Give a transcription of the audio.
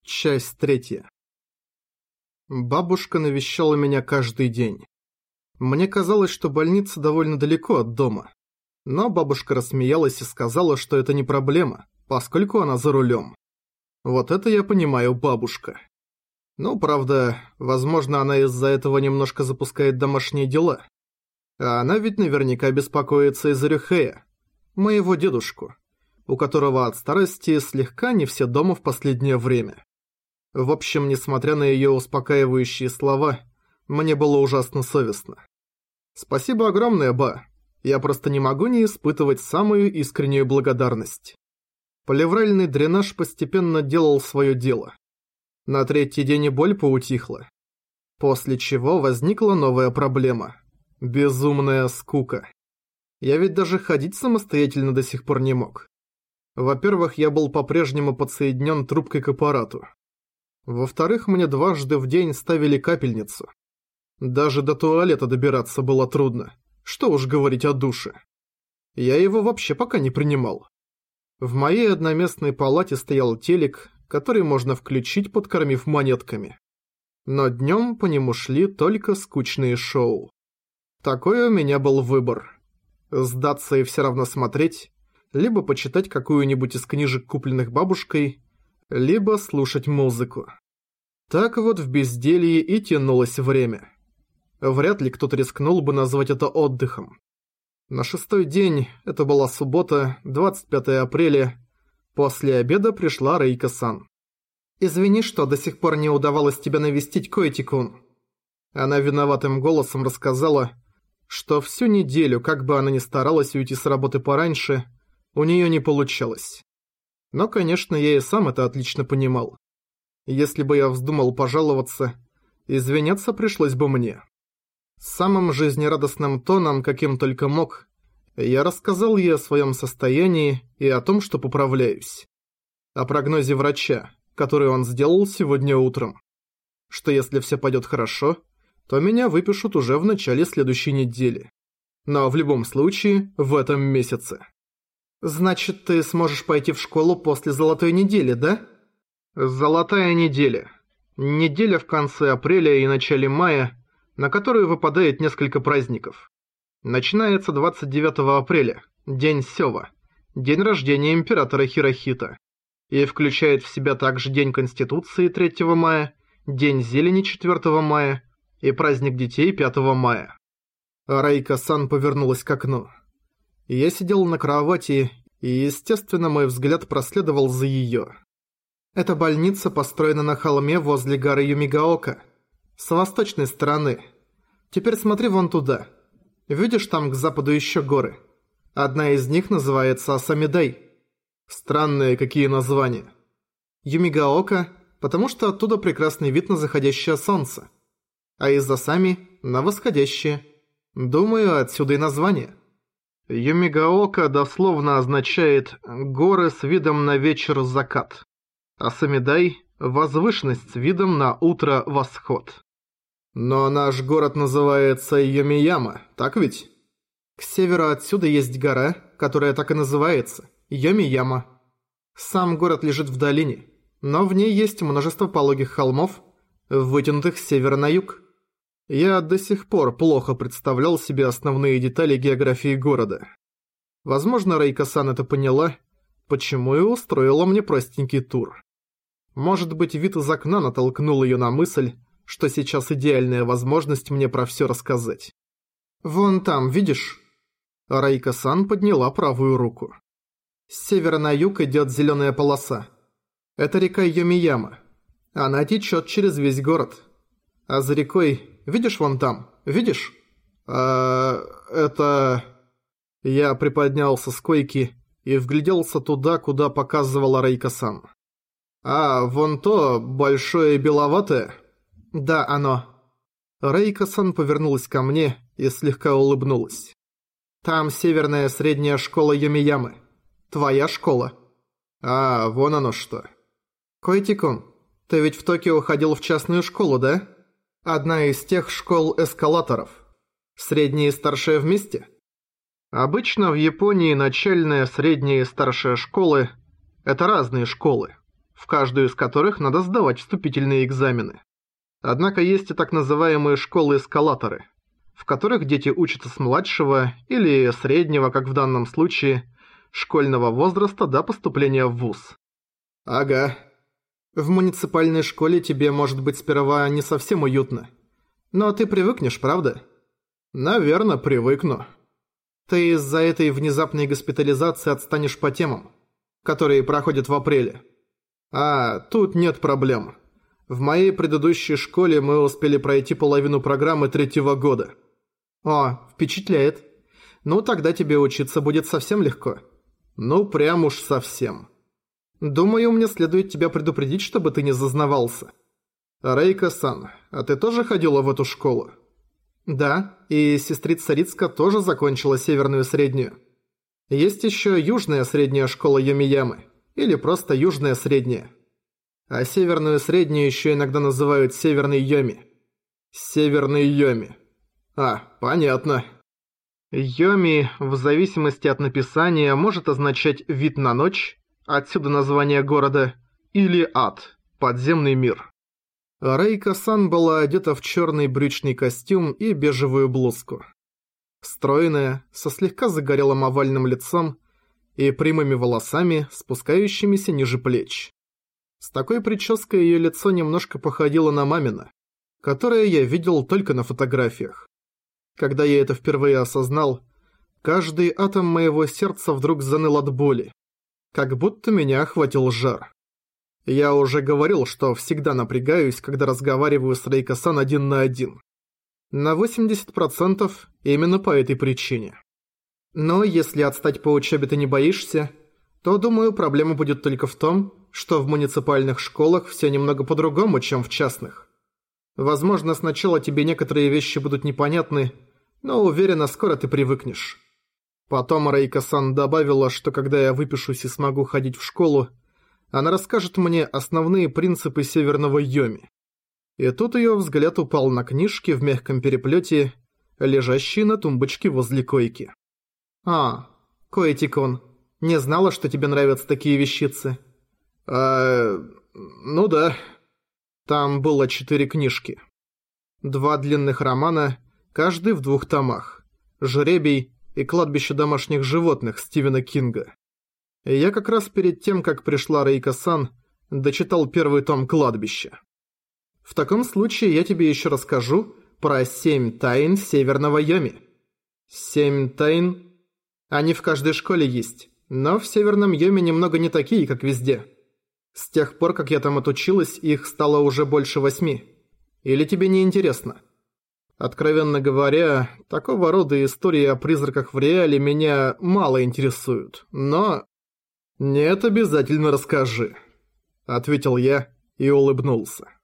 Часть 3. Бабушка навещала меня каждый день. Мне казалось, что больница довольно далеко от дома. Но бабушка рассмеялась и сказала, что это не проблема, поскольку она за рулем. Вот это я понимаю, бабушка. Ну, правда, возможно, она из-за этого немножко запускает домашние дела. А она ведь наверняка беспокоится из-за Рюхея, моего дедушку, у которого от старости слегка не все дома в последнее время. В общем, несмотря на её успокаивающие слова, мне было ужасно совестно. Спасибо огромное, ба. Я просто не могу не испытывать самую искреннюю благодарность. Плевральный дренаж постепенно делал своё дело. На 3-й день и боль поутихла. После чего возникла новая проблема. Безумная скука. Я ведь даже ходить самостоятельно до сих пор не мог. Во-первых, я был по-прежнему подсоединён трубкой к аппарату. Во-вторых, мне дважды в день ставили капельницу. Даже до туалета добираться было трудно. Что уж говорить о душе. Я его вообще пока не принимал. В моей одноместной палате стоял телек, который можно включить, подкормив монетками. Но днем по нему шли только скучные шоу. Такой у меня был выбор. Сдаться и все равно смотреть, либо почитать какую-нибудь из книжек, купленных бабушкой, либо слушать музыку. Так вот в безделье и тянулось время. Вряд ли кто-то рискнул бы назвать это отдыхом. На 6-й день, это была суббота, 25 апреля, после обеда пришла Рейка-сан. «Извини, что до сих пор не удавалось тебя навестить, Коэти-кун». Она виноватым голосом рассказала, что всю неделю, как бы она ни старалась уйти с работы пораньше, у неё не получалось. Но, конечно, я и сам это отлично понимал. Если бы я вздумал пожаловаться, извиняться пришлось бы мне. Самым жизнерадостным тоном, каким только мог, я рассказал ей о своем состоянии и о том, что поправляюсь. О прогнозе врача, который он сделал сегодня утром. Что если все пойдет хорошо, то меня выпишут уже в начале следующей недели. Но в любом случае, в этом месяце. «Значит, ты сможешь пойти в школу после золотой недели, да?» «Золотая неделя. Неделя в конце апреля и начале мая, на которую выпадает несколько праздников. Начинается 29 апреля, день Сёва, день рождения императора Хирохита, и включает в себя также День Конституции 3 мая, День Зелени 4 мая и праздник детей 5 мая». Рейка-сан повернулась к окну. Я сидел на кровати, и, естественно, мой взгляд проследовал за её. Эта больница построена на холме возле горы Юмигаока, с восточной стороны. Теперь смотри вон туда. Видишь, там к западу ещё горы? Одна из них называется Асамидай. Странные какие названия. Юмигаока, потому что оттуда прекрасный вид на заходящее солнце. А из Асами – на восходящее. Думаю, отсюда и название. Юмигаока дословно означает «горы с видом на вечер-закат», а Самидай – «возвышенность с видом на утро-восход». Но наш город называется Йомияма, так ведь? К северу отсюда есть гора, которая так и называется – Йомияма. Сам город лежит в долине, но в ней есть множество пологих холмов, вытянутых с севера на юг. Я до сих пор плохо представлял себе основные детали географии города. Возможно, Рейка-сан это поняла, почему и устроила мне простенький тур. Может быть, вид из окна натолкнул её на мысль, что сейчас идеальная возможность мне про всё рассказать. «Вон там, видишь?» Рейка-сан подняла правую руку. С севера на юг идёт зелёная полоса. Это река Йомияма. Она течёт через весь город. А за рекой... Видишь вон там? Видишь? Это... Я приподнялся с койки и вгляделся туда, куда показывала Рейка-сан. Вон то, большое беловатое? Да, оно. Рейка-сан повернулась ко мне и слегка улыбнулась. Там северная средняя школа Йомиямы. Твоя школа. Вон оно что. Коэти-кун, ты ведь в Токио ходил в частную школу, да? Одна из тех школ эскалаторов. Средняя и старшая вместе? Обычно в Японии начальная, средняя и старшая школы – это разные школы. в каждую из которых надо сдавать вступительные экзамены. Однако есть и так называемые школы-эскалаторы, в которых дети учатся с младшего или среднего, как в данном случае, школьного возраста до поступления в вуз. Ага. В муниципальной школе тебе может быть сперва не совсем уютно. Но ты привыкнешь, правда? Наверное, привыкну. Ты из-за этой внезапной госпитализации отстанешь по темам, которые проходят в апреле. А, тут нет проблем. В моей предыдущей школе мы успели пройти половину программы 3-го года. О, впечатляет. Ну, тогда тебе учиться будет совсем легко. Ну, прям уж совсем. Думаю, мне следует тебя предупредить, чтобы ты не зазнавался. Рейка-сан, а ты тоже ходила в эту школу? Да, и сестрица Рицка тоже закончила северную среднюю. Есть еще южная средняя школа Йоми-Ямы, или просто южная средняя. А северную среднюю еще иногда называют Северный Йоми. Северный Йоми. А, понятно. Йоми, в зависимости от написания, может означать «вид на ночь», отсюда название города, или «ад», подземный мир. Рейка-сан была одета в черный брючный костюм и бежевую блузку. Стройная, со слегка загорелым овальным лицом и прямыми волосами, спускающимися ниже плеч. С такой прической ее лицо немножко походило на мамино, которое я видел только на фотографиях. Когда я это впервые осознал, каждый атом моего сердца вдруг заныл от боли, как будто меня охватил жар. Я уже говорил, что всегда напрягаюсь, когда разговариваю с Рейка-сан один на один. На 80% именно по этой причине. Но если отстать по учебе ты не боишься, то, думаю, проблема будет только в том, что в муниципальных школах все немного по-другому, чем в частных. Возможно, сначала тебе некоторые вещи будут непонятны, но уверена, скоро ты привыкнешь. Потом Рейка-сан добавила, что когда я выпишусь и смогу ходить в школу, она расскажет мне основные принципы Северного Йоми. И тут ее взгляд упал на книжки в мягком переплете, лежащие на тумбочке возле койки. «А, Коэти-кун, не знала, что тебе нравятся такие вещицы?» Ну да». Там было 4 книжки. 2 длинных романа, каждый в 2 томах. «Жребий» и «Кладбище домашних животных» Стивена Кинга. И я как раз перед тем, как пришла Рейка-сан, дочитал первый том «Кладбища». В таком случае я тебе еще расскажу про 7 тайн Северного Йоми. 7 тайн? Они в каждой школе есть, но в Северном Йоми немного не такие, как везде. С тех пор, как я там отучилась, их стало уже больше 8. Или тебе не интересно? Откровенно говоря, такого рода истории о призраках в реале меня мало интересуют, но... «Нет, обязательно расскажи», — ответил я и улыбнулся.